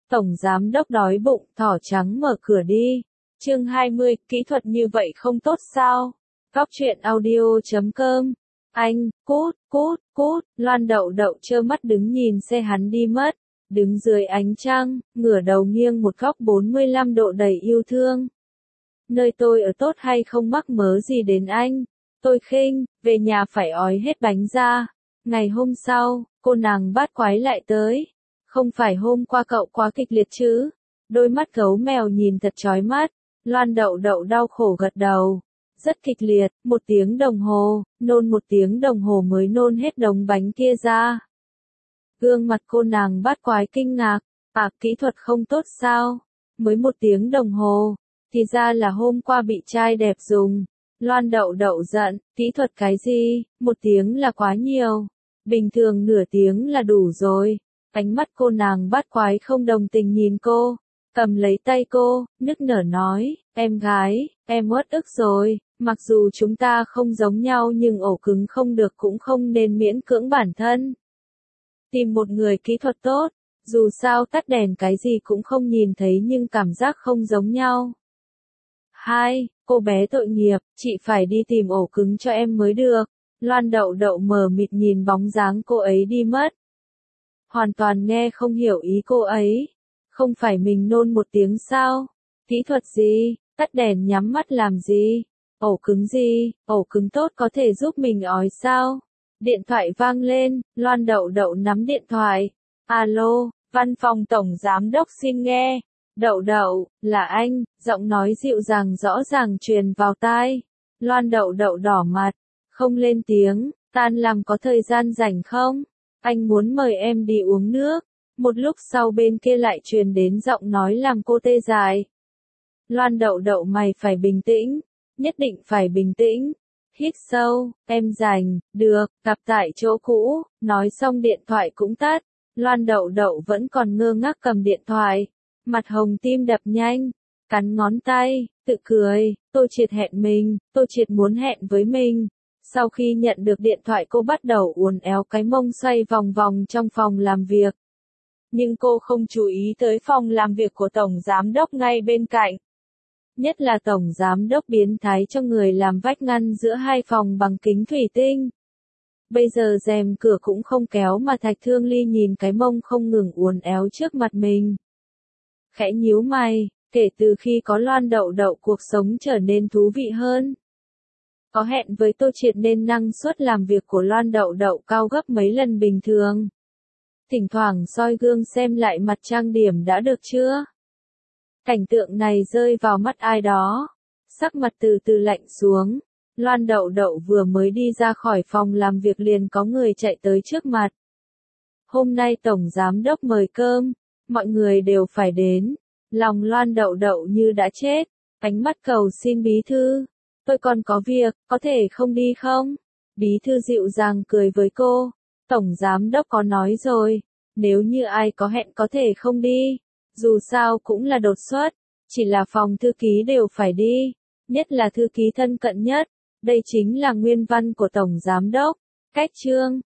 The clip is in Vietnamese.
Tổng giám đốc đói bụng, thỏ trắng mở cửa đi. Chương 20, kỹ thuật như vậy không tốt sao? Góc truyện audio.com. Anh, cút, Loan Đậu Đậu trơ mắt đứng nhìn xe hắn đi mất. Đứng dưới ánh trăng, ngửa đầu nghiêng một góc 45 độ đầy yêu thương. Nơi tôi ở tốt hay không mắc mớ gì đến anh? Tôi khinh, về nhà phải ói hết bánh ra. Ngày hôm sau, cô nàng bát quái lại tới. Không phải hôm qua cậu quá kịch liệt chứ? Đôi mắt gấu mèo nhìn thật chói mắt. Loan Đậu Đậu đau khổ gật đầu. Rất kịch liệt, 1 tiếng đồng hồ, nôn 1 tiếng đồng hồ mới nôn hết đống bánh kia ra. Gương mặt cô nàng bát quái kinh ngạc. Kỹ thuật không tốt sao? Mới 1 tiếng đồng hồ. Thì ra là hôm qua bị trai đẹp dùng. Loan Đậu Đậu giận, kỹ thuật cái gì, 1 tiếng là quá nhiều. Bình thường nửa tiếng là đủ rồi. Ánh mắt cô nàng bát quái không đồng tình nhìn cô. Cầm lấy tay cô, nức nở nói, em gái, em uất ức rồi. Mặc dù chúng ta không giống nhau nhưng ổ cứng không được cũng không nên miễn cưỡng bản thân. Tìm một người kỹ thuật tốt. Dù sao tắt đèn cái gì cũng không nhìn thấy nhưng cảm giác không giống nhau. 2. Cô bé tội nghiệp, chị phải đi tìm ổ cứng cho em mới được. Loan Đậu Đậu mờ mịt nhìn bóng dáng cô ấy đi mất. Hoàn toàn nghe không hiểu ý cô ấy. Không phải mình nôn 1 tiếng sao? Kỹ thuật gì? Tắt đèn nhắm mắt làm gì? Ổ cứng gì? Ổ cứng tốt có thể giúp mình ói sao? Điện thoại vang lên, Loan Đậu Đậu nắm điện thoại. Alo, văn phòng tổng giám đốc xin nghe. Đậu Đậu, là anh, giọng nói dịu dàng rõ ràng truyền vào tai. Loan Đậu Đậu đỏ mặt, không lên tiếng, tan làm có thời gian rảnh không? Anh muốn mời em đi uống nước. Một lúc sau bên kia lại truyền đến giọng nói làm cô tê dại. Loan Đậu Đậu mày phải bình tĩnh, nhất định phải bình tĩnh. Hít sâu, em rảnh, được, gặp tại chỗ cũ, nói xong điện thoại cũng tắt. Loan Đậu Đậu vẫn còn ngơ ngác cầm điện thoại. Mặt hồng tim đập nhanh, cắn ngón tay, tự cười, Tô Triệt hẹn mình, Tô Triệt muốn hẹn với mình. Sau khi nhận được điện thoại cô bắt đầu uốn éo cái mông xoay vòng vòng trong phòng làm việc. Nhưng cô không chú ý tới phòng làm việc của Tổng Giám đốc ngay bên cạnh. Nhất là Tổng Giám đốc biến thái cho người làm vách ngăn giữa 2 phòng bằng kính thủy tinh. Bây giờ rèm cửa cũng không kéo mà Thạch Thương Ly nhìn cái mông không ngừng uốn éo trước mặt mình. Khẽ nhíu mày, kể từ khi có Loan Đậu Đậu cuộc sống trở nên thú vị hơn. Có hẹn với Tô Triệt nên năng suất làm việc của Loan Đậu Đậu cao gấp mấy lần bình thường. Thỉnh thoảng soi gương xem lại mặt trang điểm đã được chưa? Cảnh tượng này rơi vào mắt ai đó. Sắc mặt từ từ lạnh xuống. Loan Đậu Đậu vừa mới đi ra khỏi phòng làm việc liền có người chạy tới trước mặt. Hôm nay Tổng Giám đốc mời cơm. Mọi người đều phải đến. Lòng Loan Đậu Đậu như đã chết. Ánh mắt cầu xin bí thư. Tôi còn có việc, có thể không đi không? Bí thư dịu dàng cười với cô. Tổng Giám đốc có nói rồi. Nếu như ai có hẹn có thể không đi. Dù sao cũng là đột xuất. Chỉ là phòng thư ký đều phải đi. Nhất là thư ký thân cận nhất. Đây chính là nguyên văn của Tổng Giám đốc. Cách chương.